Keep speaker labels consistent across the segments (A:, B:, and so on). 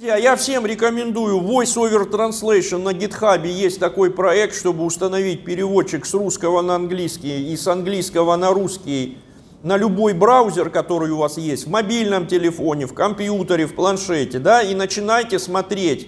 A: Я всем рекомендую Voice over Translation на GitHub. Есть такой проект, чтобы установить переводчик с русского на английский и с английского на русский на любой браузер, который у вас есть, в мобильном телефоне, в компьютере, в планшете, да, и начинайте смотреть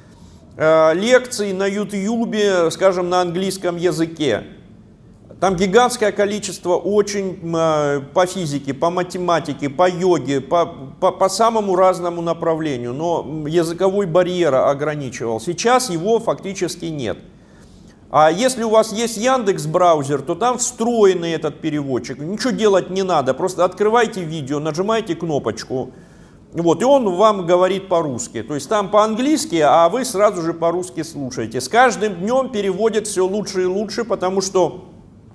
A: лекции на YouTube, скажем, на английском языке. Там гигантское количество очень по физике, по математике, по йоге, по самому разному направлению, но языковой барьер ограничивал. Сейчас его фактически нет. А если у вас есть Яндекс.Браузер, то там встроенный этот переводчик. Ничего делать не надо, просто открывайте видео, нажимайте кнопочку, вот, и он вам говорит по-русски. То есть там по-английски, а вы сразу же по-русски слушаете. С каждым днем переводит все лучше и лучше, потому что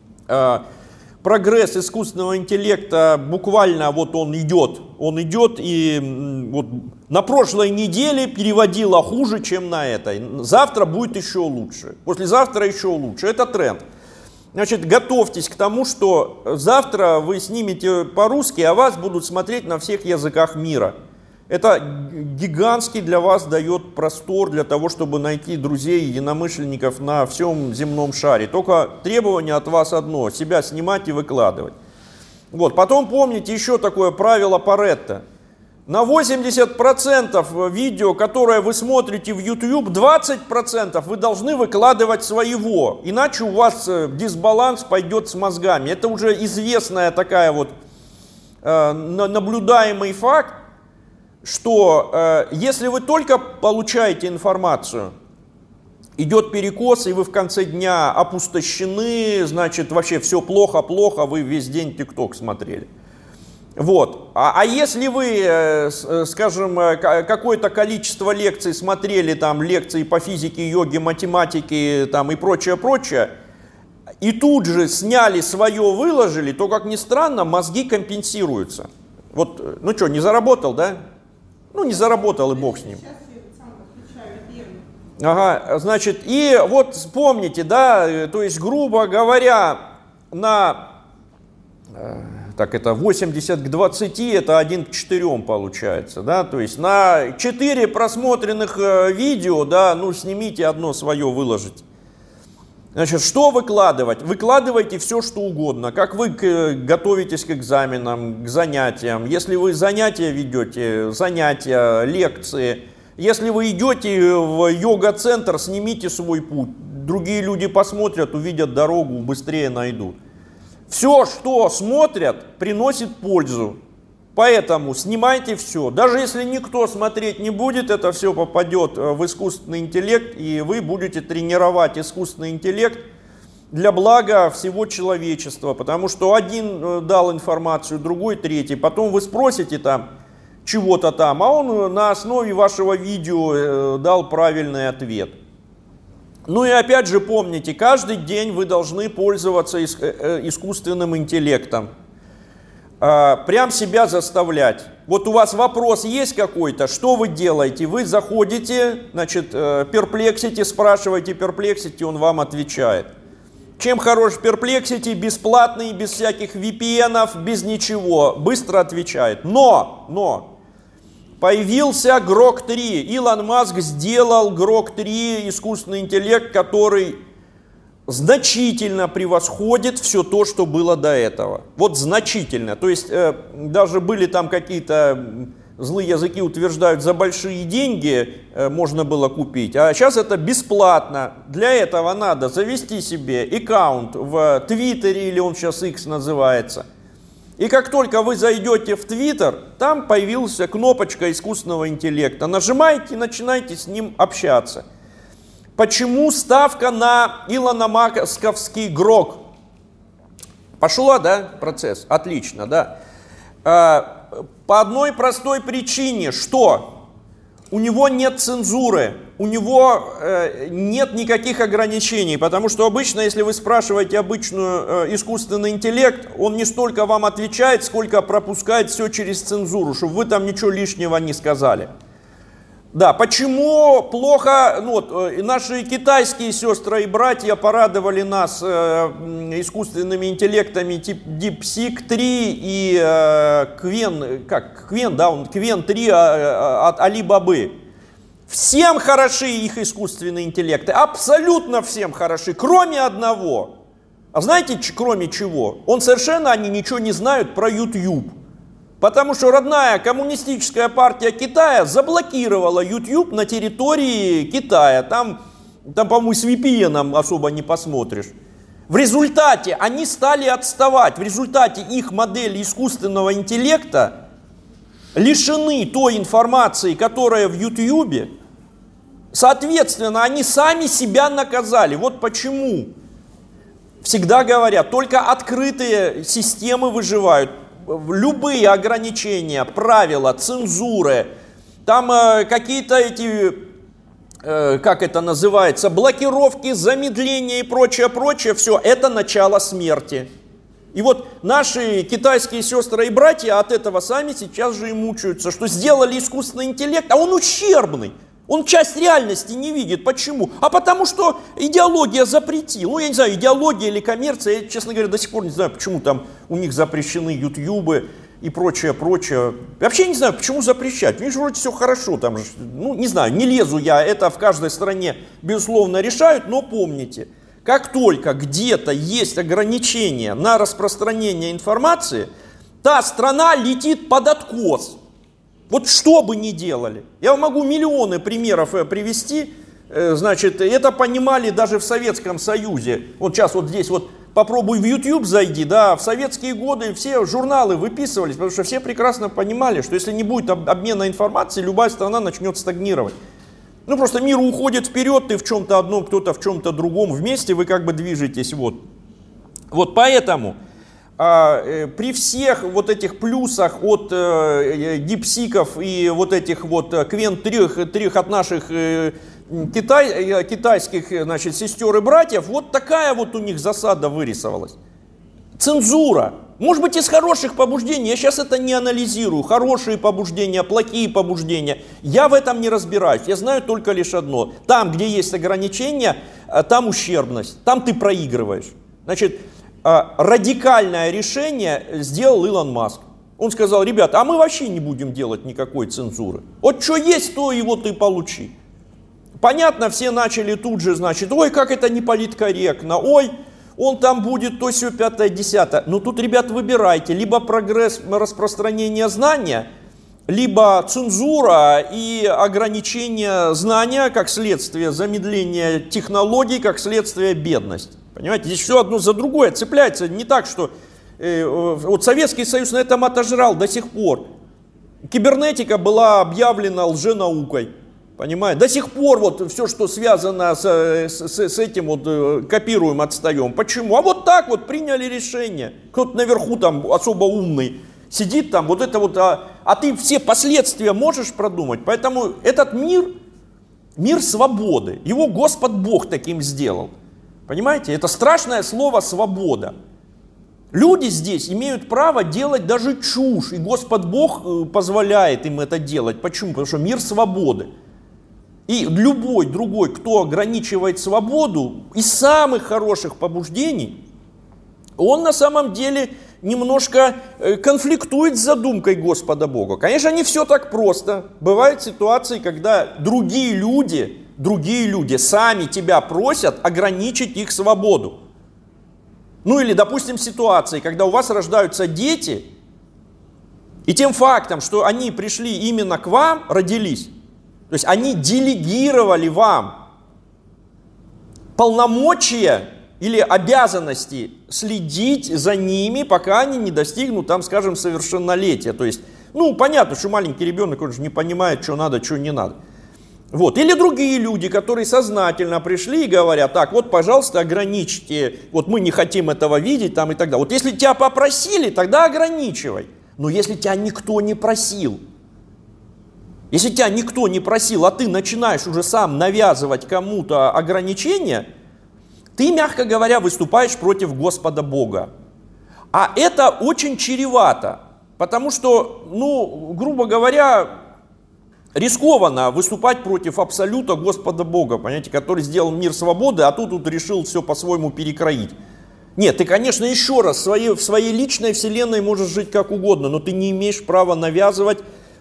A: прогресс искусственного интеллекта буквально вот он идет, и вот на прошлой неделе переводила хуже, чем на этой. Завтра будет еще лучше, послезавтра еще лучше. Это тренд. Значит, готовьтесь к тому, что завтра вы снимете по-русски, а вас будут смотреть на всех языках мира. Это гигантский для вас дает простор для того, чтобы найти друзей, единомышленников на всем земном шаре. Только требование от вас одно – себя снимать и выкладывать. Вот. Потом помните еще такое правило Паретто. На 80% видео, которое вы смотрите в YouTube, 20% вы должны выкладывать своего. Иначе у вас дисбаланс пойдет с мозгами. Это уже известная такая вот наблюдаемый факт, что если вы только получаете информацию, идет перекос, и вы в конце дня опустошены, значит, вообще все плохо-плохо, вы весь день ТикТок смотрели. Вот. А если вы, скажем, какое-то количество лекций смотрели, там, лекции по физике, йоге, математике там, и прочее, и тут же сняли свое, выложили, то, как ни странно, мозги компенсируются. Вот, ну что, не заработал, да? Ну, не заработал, и бог с ним. Ага, значит, и вот вспомните, да, то есть, грубо говоря, на, так это 80 к 20, это 1 к 4 получается, да, то есть на 4 просмотренных видео, да, ну, снимите одно свое, выложите. Значит, что выкладывать? Выкладывайте все, что угодно. Как вы готовитесь к экзаменам, к занятиям. Если вы занятия ведете, занятия, лекции. Если вы идете в йога-центр, снимите свой путь. Другие люди посмотрят, увидят дорогу, быстрее найдут. Все, что смотрят, приносит пользу. Поэтому снимайте все. Даже если никто смотреть не будет, это все попадет в искусственный интеллект, и вы будете тренировать искусственный интеллект для блага всего человечества. Потому что один дал информацию, другой третий. Потом вы спросите там чего-то там, а он на основе вашего видео дал правильный ответ. Ну и опять же помните, каждый день вы должны пользоваться искусственным интеллектом. Прям себя заставлять. Вот у вас вопрос есть какой-то, что вы делаете? Вы заходите, значит, Perplexity, спрашиваете Perplexity, он вам отвечает. Чем хорош Perplexity? Бесплатный, без всяких VPN-ов, без ничего, быстро отвечает. Но появился Grok 3. Илон Маск сделал Grok 3, искусственный интеллект, который значительно превосходит все то, что было до этого. Вот значительно. То есть даже были там какие-то злые языки утверждают, за большие деньги можно было купить, а сейчас это бесплатно. Для этого надо завести себе аккаунт в Твиттере, или он сейчас X называется. И как только вы зайдете в Твиттер, там появилась кнопочка искусственного интеллекта. Нажимаете и начинаете с ним общаться. Почему ставка на илономасковский Grok? Пошла, да, процесс? Отлично, да. По одной простой причине, что у него нет цензуры, у него нет никаких ограничений, потому что обычно, если вы спрашиваете обычную искусственный интеллект, он не столько вам отвечает, сколько пропускает все через цензуру, чтобы вы там ничего лишнего не сказали. Да, почему плохо, ну, вот, наши китайские сестры и братья порадовали нас искусственными интеллектами типа DeepSeek 3 и Qwen 3 от Alibaba. Всем хороши их искусственные интеллекты, абсолютно всем хороши, кроме одного. А знаете, кроме чего? Совершенно они ничего не знают про YouTube. Потому что родная коммунистическая партия Китая заблокировала YouTube на территории Китая. Там по-моему, с VPN особо не посмотришь. В результате они стали отставать. В результате их модели искусственного интеллекта лишены той информации, которая в YouTube. Соответственно, они сами себя наказали. Вот почему. Всегда говорят, только открытые системы выживают. Любые ограничения, правила, цензуры, там какие-то эти, как это называется, блокировки, замедления и прочее, все это начало смерти. И вот наши китайские сестры и братья от этого сами сейчас же и мучаются, что сделали искусственный интеллект, а он ущербный. Он часть реальности не видит. Почему? А потому что идеология запретила. Я не знаю, идеология или коммерция. Я, честно говоря, до сих пор не знаю, почему там у них запрещены ютубы и прочее. Вообще не знаю, почему запрещать. У них же вроде все хорошо. Там, не знаю, не лезу я. Это в каждой стране, безусловно, решают. Но помните, как только где-то есть ограничения на распространение информации, та страна летит под откос. Вот что бы ни делали. Я могу миллионы примеров привести. Значит, это понимали даже в Советском Союзе. Вот сейчас вот здесь вот попробуй в YouTube зайди, да, в советские годы все журналы выписывались, потому что все прекрасно понимали, что если не будет обмена информацией, любая страна начнет стагнировать. Просто мир уходит вперед, ты в чем-то одном, кто-то в чем-то другом, вместе вы как бы движетесь, вот. Вот поэтому... при всех вот этих плюсах от дипсиков и вот этих вот Квен 3 от наших китайских, значит, сестер и братьев, вот такая вот у них засада вырисовалась. Цензура. Может быть, из хороших побуждений, я сейчас это не анализирую, хорошие побуждения, плохие побуждения, я в этом не разбираюсь, я знаю только лишь одно. Там, где есть ограничения, там ущербность, там ты проигрываешь. Значит, радикальное решение сделал Илон Маск. Он сказал, ребята, а мы вообще не будем делать никакой цензуры. Вот что есть, то и вот и получи. Понятно, все начали тут же, значит, ой, как это не политкорректно, ой, он там будет то сё, пятое, десятое. Ну тут, ребят, выбирайте, либо прогресс распространения знания, либо цензура и ограничение знания, как следствие замедления технологий, как следствие бедность. Понимаете, здесь все одно за другое цепляется. Не так, что вот Советский Союз на этом отожрал до сих пор. Кибернетика была объявлена лженаукой. Понимаете, до сих пор вот все, что связано с этим, вот копируем, отстаем. Почему? А вот так вот приняли решение. Кто-то наверху там особо умный сидит там, вот это вот, а ты все последствия можешь продумать. Поэтому этот мир свободы, его Господь Бог таким сделал. Понимаете, это страшное слово «свобода». Люди здесь имеют право делать даже чушь, и Господь Бог позволяет им это делать. Почему? Потому что мир свободы. И любой другой, кто ограничивает свободу из самых хороших побуждений, он на самом деле немножко конфликтует с задумкой Господа Бога. Конечно, не все так просто. Бывают ситуации, когда другие люди сами тебя просят ограничить их свободу. Ну или, допустим, ситуации, когда у вас рождаются дети, и тем фактом, что они пришли именно к вам, родились, то есть они делегировали вам полномочия или обязанности следить за ними, пока они не достигнут, там, скажем, совершеннолетия. То есть, понятно, что маленький ребенок, он же не понимает, что надо, что не надо. Вот. Или другие люди, которые сознательно пришли и говорят, так, вот, пожалуйста, ограничьте, вот мы не хотим этого видеть, там и так далее. Вот если тебя попросили, тогда ограничивай. Но если тебя никто не просил, а ты начинаешь уже сам навязывать кому-то ограничения, ты, мягко говоря, выступаешь против Господа Бога. А это очень чревато, потому что, грубо говоря, рискованно выступать против абсолюта Господа Бога, понимаете, который сделал мир свободы, а тут решил все по-своему перекроить. Нет, ты, конечно, еще раз в своей личной вселенной можешь жить как угодно, но ты не имеешь права навязывать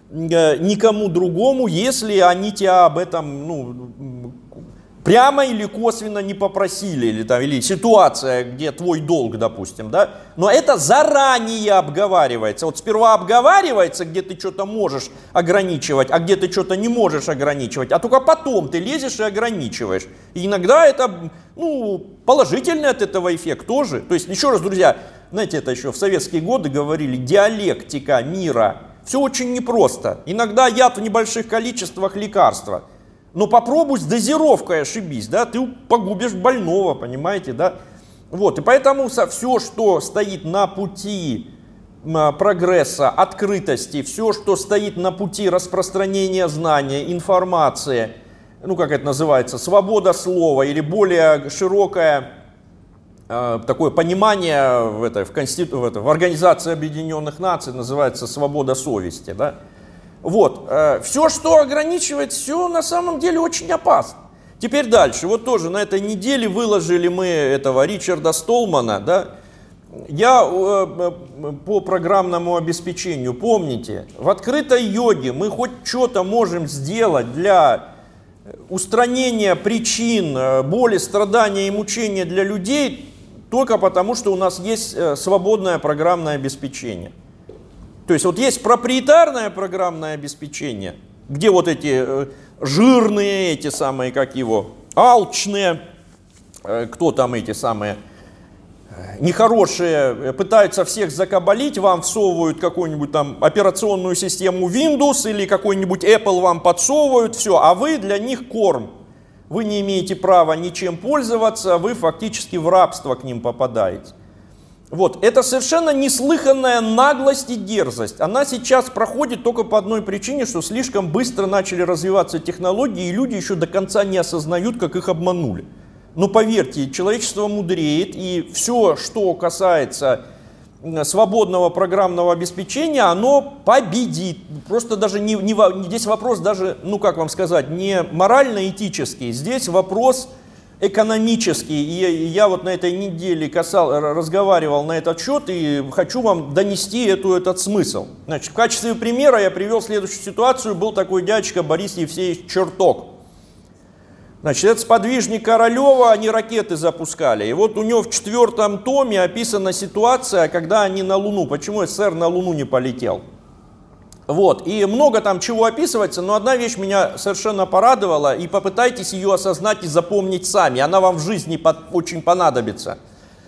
A: никому другому, если они тебя об этом, ну, прямо или косвенно не попросили, или ситуация, где твой долг, допустим, да, но это заранее обговаривается. Вот сперва обговаривается, где ты что-то можешь ограничивать, а где ты что-то не можешь ограничивать, а только потом ты лезешь и ограничиваешь. И иногда это, ну, положительный от этого эффект тоже. То есть, еще раз, друзья, знаете, это еще в советские годы говорили, диалектика мира. Все очень непросто. Иногда яд в небольших количествах лекарства. Но попробуй с дозировкой ошибись, да, ты погубишь больного, понимаете, да. Вот, и поэтому все, что стоит на пути прогресса, открытости, все, что стоит на пути распространения знания, информации, ну, как это называется, свобода слова или более широкое такое понимание в Организации Объединенных Наций называется свобода совести, да. Вот, все, что ограничивает, все на самом деле очень опасно. Теперь дальше, вот тоже на этой неделе выложили мы этого Ричарда Столмана, да, я по программному обеспечению, помните, в открытой йоге мы хоть что-то можем сделать для устранения причин боли, страдания и мучения для людей, только потому, что у нас есть свободное программное обеспечение. То есть вот есть проприетарное программное обеспечение, где вот эти жирные, эти самые, как его, алчные, кто там эти самые, нехорошие, пытаются всех закабалить, вам всовывают какую-нибудь там операционную систему Windows или какой-нибудь Apple вам подсовывают, все, а вы для них корм. Вы не имеете права ничем пользоваться, вы фактически в рабство к ним попадаете. Вот, это совершенно неслыханная наглость и дерзость. Она сейчас проходит только по одной причине, что слишком быстро начали развиваться технологии, и люди еще до конца не осознают, как их обманули. Но поверьте, человечество мудреет, и все, что касается свободного программного обеспечения, оно победит. Просто даже здесь вопрос даже, ну как вам сказать, не морально-этический, здесь вопрос экономический. И я вот на этой неделе разговаривал на этот счет и хочу вам донести этот смысл. Значит, в качестве примера я привел следующую ситуацию. Был такой дядечка Борис Евсеевич Черток. Значит, это сподвижник Королева, они ракеты запускали. И вот у него в 4-м томе описана ситуация, когда они на Луну. Почему СССР на Луну не полетел? Вот, и много там чего описывается, но одна вещь меня совершенно порадовала, и попытайтесь ее осознать и запомнить сами, она вам в жизни очень понадобится.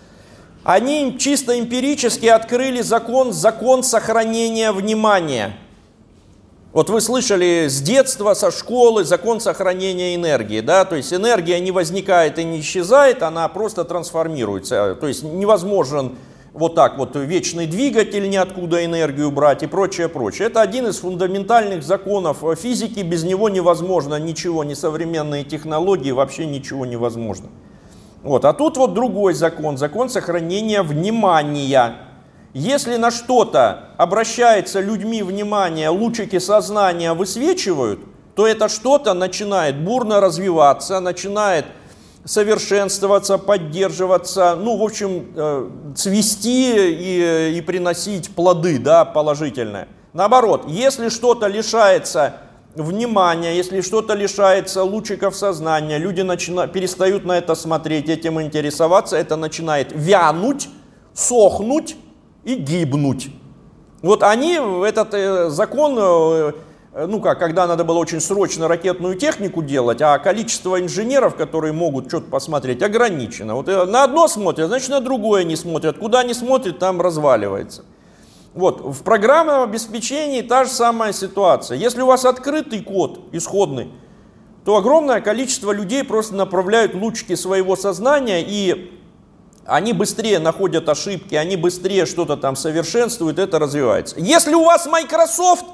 A: Они чисто эмпирически открыли закон сохранения внимания. Вот вы слышали с детства, со школы закон сохранения энергии, да, то есть энергия не возникает и не исчезает, она просто трансформируется, то есть невозможен вот так вот вечный двигатель, ниоткуда энергию брать и прочее, прочее. Это один из фундаментальных законов физики, без него невозможно ничего, ни современные технологии, вообще ничего невозможно. Вот. А тут вот другой закон сохранения внимания. Если на что-то обращается людьми внимание, лучики сознания высвечивают, то это что-то начинает бурно развиваться, начинает совершенствоваться, поддерживаться, ну, в общем, цвести и приносить плоды, да, положительные. Наоборот, если что-то лишается внимания, если что-то лишается лучиков сознания, люди перестают на это смотреть, этим интересоваться, это начинает вянуть, сохнуть и гибнуть. Вот они, этот закон, ну как, когда надо было очень срочно ракетную технику делать, а количество инженеров, которые могут что-то посмотреть, ограничено. Вот на одно смотрят, значит на другое не смотрят. Куда не смотрят, там разваливается. Вот, в программном обеспечении та же самая ситуация. Если у вас открытый код исходный, то огромное количество людей просто направляют лучики своего сознания, и они быстрее находят ошибки, они быстрее что-то там совершенствуют, это развивается. Если у вас Microsoft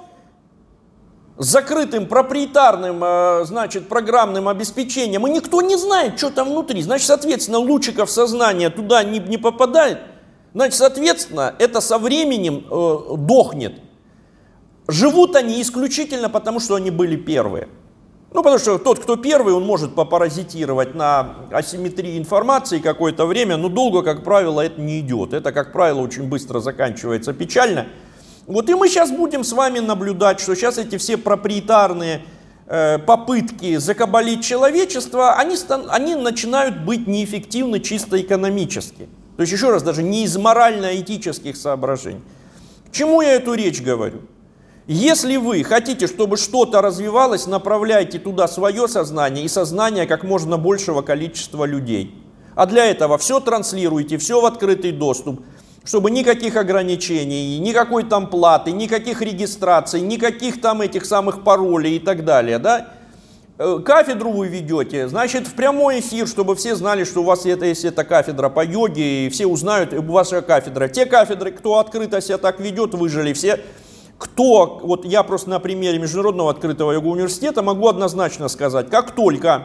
A: с закрытым проприетарным, значит, программным обеспечением, и никто не знает, что там внутри, значит, соответственно, лучиков сознания туда не попадает, значит, соответственно, это со временем дохнет. Живут они исключительно потому, что они были первые. Ну, потому что тот, кто первый, он может попаразитировать на асимметрии информации какое-то время, но долго, как правило, это не идет. Это, как правило, очень быстро заканчивается печально. Вот и мы сейчас будем с вами наблюдать, что сейчас эти все проприетарные попытки закабалить человечество, они начинают быть неэффективны чисто экономически. То есть, еще раз, даже не из морально-этических соображений. К чему я эту речь говорю? Если вы хотите, чтобы что-то развивалось, направляйте туда свое сознание и сознание как можно большего количества людей. А для этого все транслируйте, все в открытый доступ, чтобы никаких ограничений, никакой там платы, никаких регистраций, никаких там этих самых паролей и так далее. Да? Кафедру вы ведете, значит, в прямой эфир, чтобы все знали, что у вас есть эта кафедра по йоге, и все узнают, ваша кафедра. Те кафедры, кто открыто себя так ведет, выжили все. Кто, вот я просто на примере Международного открытого йога университета могу однозначно сказать, как только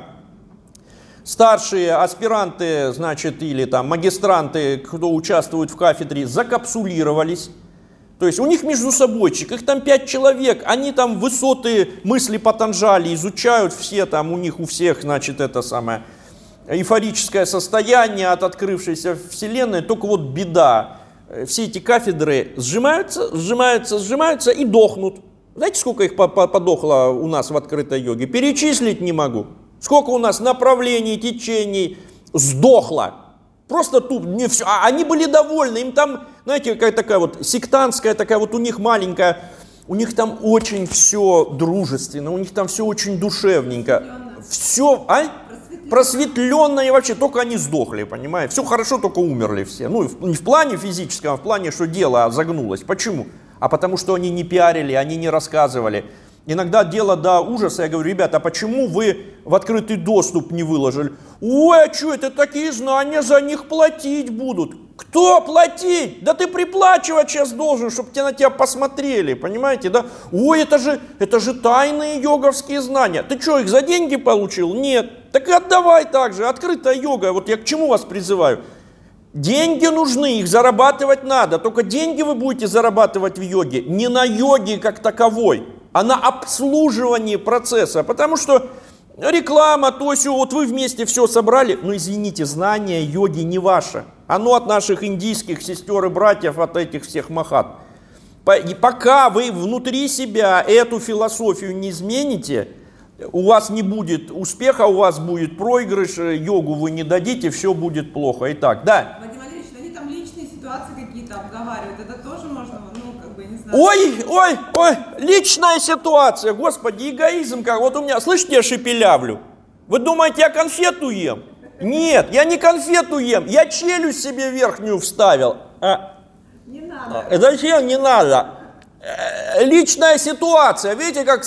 A: старшие аспиранты, значит, или там магистранты, кто участвует в кафедре, закапсулировались, то есть у них между собойчик, их там 5 человек, они там высоты мысли Патанджали изучают, все там, у них у всех, значит, это самое эйфорическое состояние от открывшейся вселенной, только вот беда, все эти кафедры сжимаются и дохнут. Знаете, сколько их подохло у нас в открытой йоге? Перечислить не могу. Сколько у нас направлений, течений сдохло. Просто тут не все. Они были довольны. Им там, знаете, какая такая вот сектантская, такая вот у них маленькая, у них там очень все дружественно, у них там все очень душевненько. Все, просветленное вообще, только они сдохли, понимаете? Все хорошо, только умерли все. Ну, не в плане физическом, а в плане, что дело загнулось. Почему? А потому что они не пиарили, они не рассказывали. Иногда дело до ужаса, я говорю, ребята, а почему вы в открытый доступ не выложили? Ой, а что это такие знания, за них платить будут? Кто платить? Да ты приплачивать сейчас должен, чтобы на тебя посмотрели, понимаете, да? Ой, это же тайные йоговские знания. Ты что, их за деньги получил? Нет. Так и отдавай так же, открытая йога, вот я к чему вас призываю? Деньги нужны, их зарабатывать надо, только деньги вы будете зарабатывать в йоге, не на йоге как таковой, а на обслуживании процесса, потому что реклама, то сё, вот вы вместе все собрали, но извините, знание йоги не ваше, оно от наших индийских сестер и братьев, от этих всех махат. И пока вы внутри себя эту философию не измените, у вас не будет успеха, у вас будет проигрыш, йогу вы не дадите, все будет плохо. Итак, да.
B: Вадим Валерьевич, они там личные ситуации какие-то обговаривают, это тоже можно, ну, как бы, не знаю.
A: Ой, личная ситуация, господи, эгоизм как. Вот у меня, слышите, я шепелявлю. Вы думаете, я конфету ем? Нет, я не конфету ем, я челюсть себе верхнюю вставил.
B: Не надо.
A: Зачем не надо? Личная ситуация, видите, как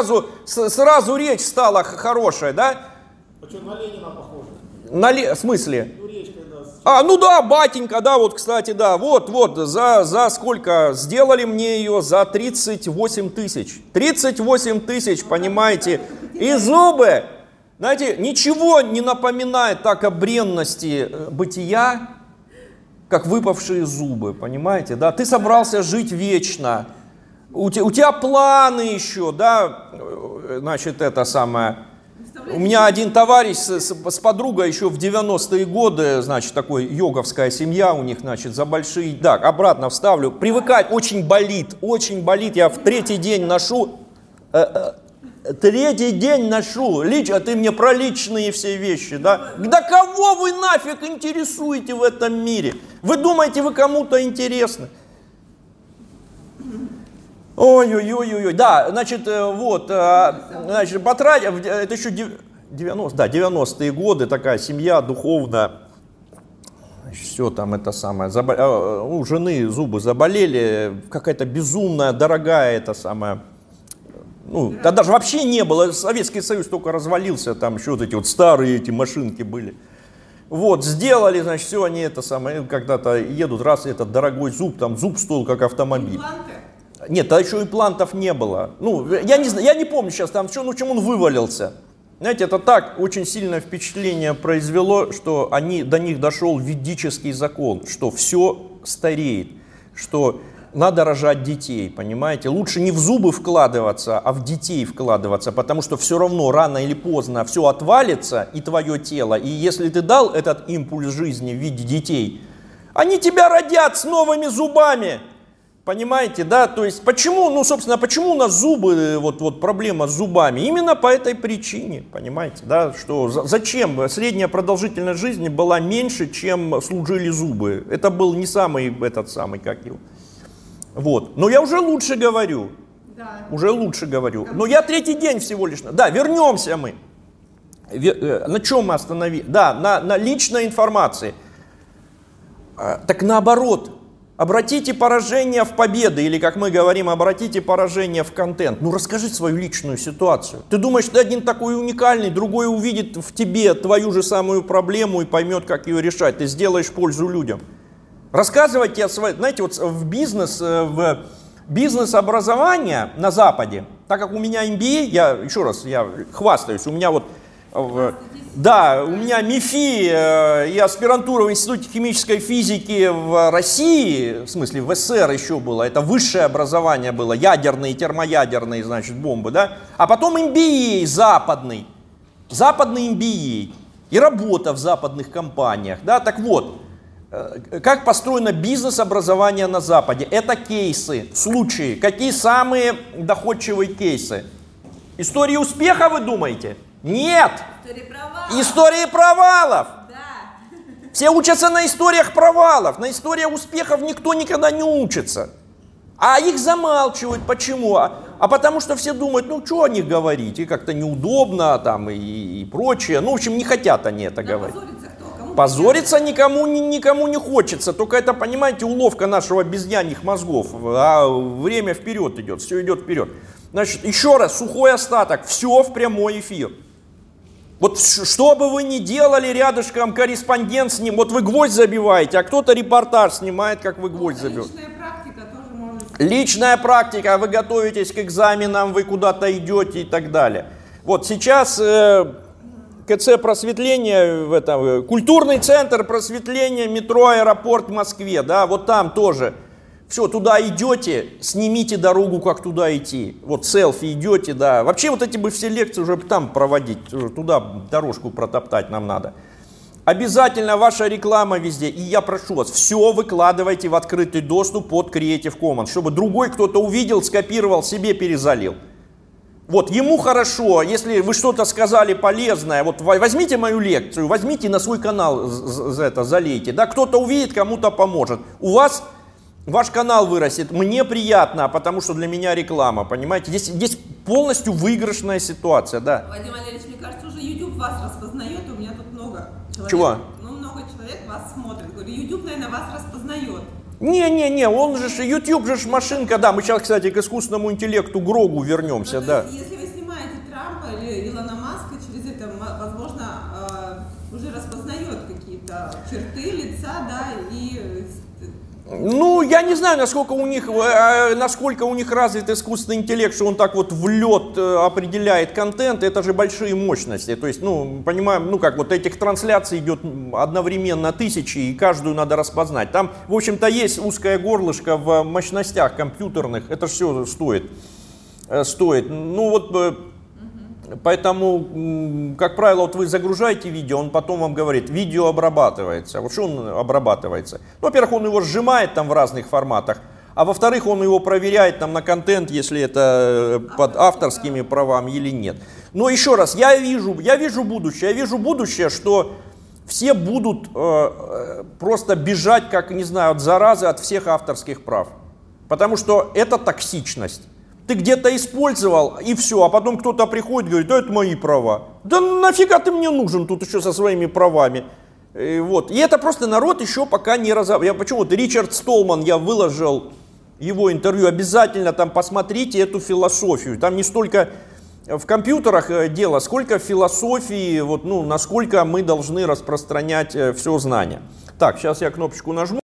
A: сразу речь стала хорошая, да?
C: А что, на Ленина похоже?
A: В смысле?
C: Ну, речь когда...
A: Ну да, батенька, да, вот, кстати, да, вот, за сколько? Сделали мне ее за 38 тысяч. 38 тысяч, понимаете? И зубы, знаете, ничего не напоминает так о бренности бытия, как выпавшие зубы, понимаете, да? Ты собрался жить вечно. У тебя планы еще, да, значит, это самое. У меня один товарищ с подругой еще в 90-е годы, значит, такой йоговская семья у них, значит, за большие, да, обратно вставлю, привыкать очень болит, я в третий день ношу, а ты мне про личные все вещи, да? Да кого вы нафиг интересуете в этом мире? Вы думаете, вы кому-то интересны? Ой-ой-ой-ой, да, значит, вот, значит, потратил, это еще 90-е годы, такая семья духовная, все там это самое, у жены зубы заболели, какая-то безумная, дорогая это самое, ну, да даже вообще не было, Советский Союз только развалился, там еще вот эти вот старые эти машинки были. Вот, сделали, значит, все они это самое, когда-то едут, раз этот дорогой зуб, там зуб стоил как автомобиль. Нет, а еще имплантов не было. Ну, я не помню сейчас там, чем он вывалился. Знаете, это так очень сильное впечатление произвело, что до них дошел ведический закон, что все стареет, что надо рожать детей, понимаете? Лучше не в зубы вкладываться, а в детей вкладываться, потому что все равно рано или поздно все отвалится, и твое тело. И если ты дал этот импульс жизни в виде детей, они тебя родят с новыми зубами. Понимаете, да? То есть почему, ну, собственно, почему у нас зубы, вот проблема с зубами? Именно по этой причине, понимаете, да? Что зачем средняя продолжительность жизни была меньше, чем служили зубы? Это был не самый, как его. Вот. Но я уже лучше говорю.
B: Да.
A: Уже лучше говорю. Но я третий день всего лишь. Да, вернемся мы. На чем мы остановились? Да, на личной информации. Так наоборот. Обратите поражение в победы, или, как мы говорим, обратите поражение в контент. Ну, расскажи свою личную ситуацию. Ты думаешь, ты один такой уникальный, другой увидит в тебе твою же самую проблему и поймет, как ее решать. Ты сделаешь пользу людям. Рассказывайте о своей... Знаете, вот в бизнес-образование на Западе, так как у меня MBA, я хвастаюсь, у меня вот... Да, у меня МИФИ и аспирантура в Институте химической физики в России, в смысле в СССР еще было, это высшее образование было, ядерные, термоядерные, значит, бомбы, да, а потом MBA западный MBA и работа в западных компаниях, да, так вот, как построено бизнес-образование на Западе, это кейсы, случаи, какие самые доходчивые кейсы, истории успеха вы думаете? Нет! Истории провалов!
B: Да.
A: Все учатся на историях провалов, на историях успехов никто никогда не учится. А их замалчивают. Почему? А потому что все думают, ну что о них говорить, и как-то неудобно там и прочее. Ну, в общем, не хотят они это говорить.
B: Позориться кто? Кому
A: Позориться никому не хочется. Только это, понимаете, уловка нашего обезьяньих мозгов. А время вперед идет, все идет вперед. Значит, еще раз, сухой остаток, все в прямой эфир. Вот что бы вы ни делали, рядышком корреспондент с ним, вот вы гвоздь забиваете, а кто-то репортаж снимает, как вы гвоздь забьете.
B: Личная практика тоже может...
A: Личная практика, вы готовитесь к экзаменам, вы куда-то идете и так далее. Вот сейчас КЦ просветления, культурный центр просветления, метро, аэропорт в Москве, да, вот там тоже. Все, туда идете, снимите дорогу, как туда идти. Вот селфи идете, да. Вообще вот эти бы все лекции уже там проводить, туда дорожку протоптать нам надо. Обязательно ваша реклама везде. И я прошу вас, все выкладывайте в открытый доступ под Creative Commons, чтобы другой кто-то увидел, скопировал, себе перезалил. Вот, ему хорошо, если вы что-то сказали полезное, вот возьмите мою лекцию, возьмите на свой канал залейте, да, кто-то увидит, кому-то поможет. У вас... Ваш канал вырастет, мне приятно, потому что для меня реклама, понимаете? Здесь полностью выигрышная ситуация, да.
B: Вадим Валерьевич, мне кажется, уже YouTube вас распознает, у меня тут много человек.
A: Чего?
B: Ну, много человек вас смотрит. Говорю, YouTube, наверное, вас распознает.
A: Не, он же, YouTube же машинка, да, мы сейчас, кстати, к искусственному интеллекту Грогу вернемся,
B: Ну,
A: да.
B: Если вы снимаете Трампа или Илона Маска, через это, возможно, уже распознает какие-то черты лица, да, и...
A: Ну, я не знаю, насколько у них развит искусственный интеллект, что он так вот в лед определяет контент, это же большие мощности. То есть, ну, понимаем, ну как вот этих трансляций идет одновременно тысячи, и каждую надо распознать. Там, в общем-то, есть узкое горлышко в мощностях компьютерных, это все стоит. Ну вот... Поэтому, как правило, вот вы загружаете видео, он потом вам говорит, видео обрабатывается. Вот что он обрабатывается? Ну, во-первых, он его сжимает там в разных форматах, а во-вторых, он его проверяет там на контент, если это под авторскими правами или нет. Но еще раз, я вижу будущее, что все будут просто бежать, как, не знаю, от заразы, от всех авторских прав. Потому что это токсичность. Ты где-то использовал, и все, а потом кто-то приходит и говорит, да это мои права. Да нафига ты мне нужен тут еще со своими правами? И это просто народ еще пока не разобрал. Почему? Ричард Столман, я выложил его интервью, обязательно там посмотрите эту философию. Там не столько в компьютерах дело, сколько в философии, насколько мы должны распространять все знание. Так, сейчас я кнопочку нажму.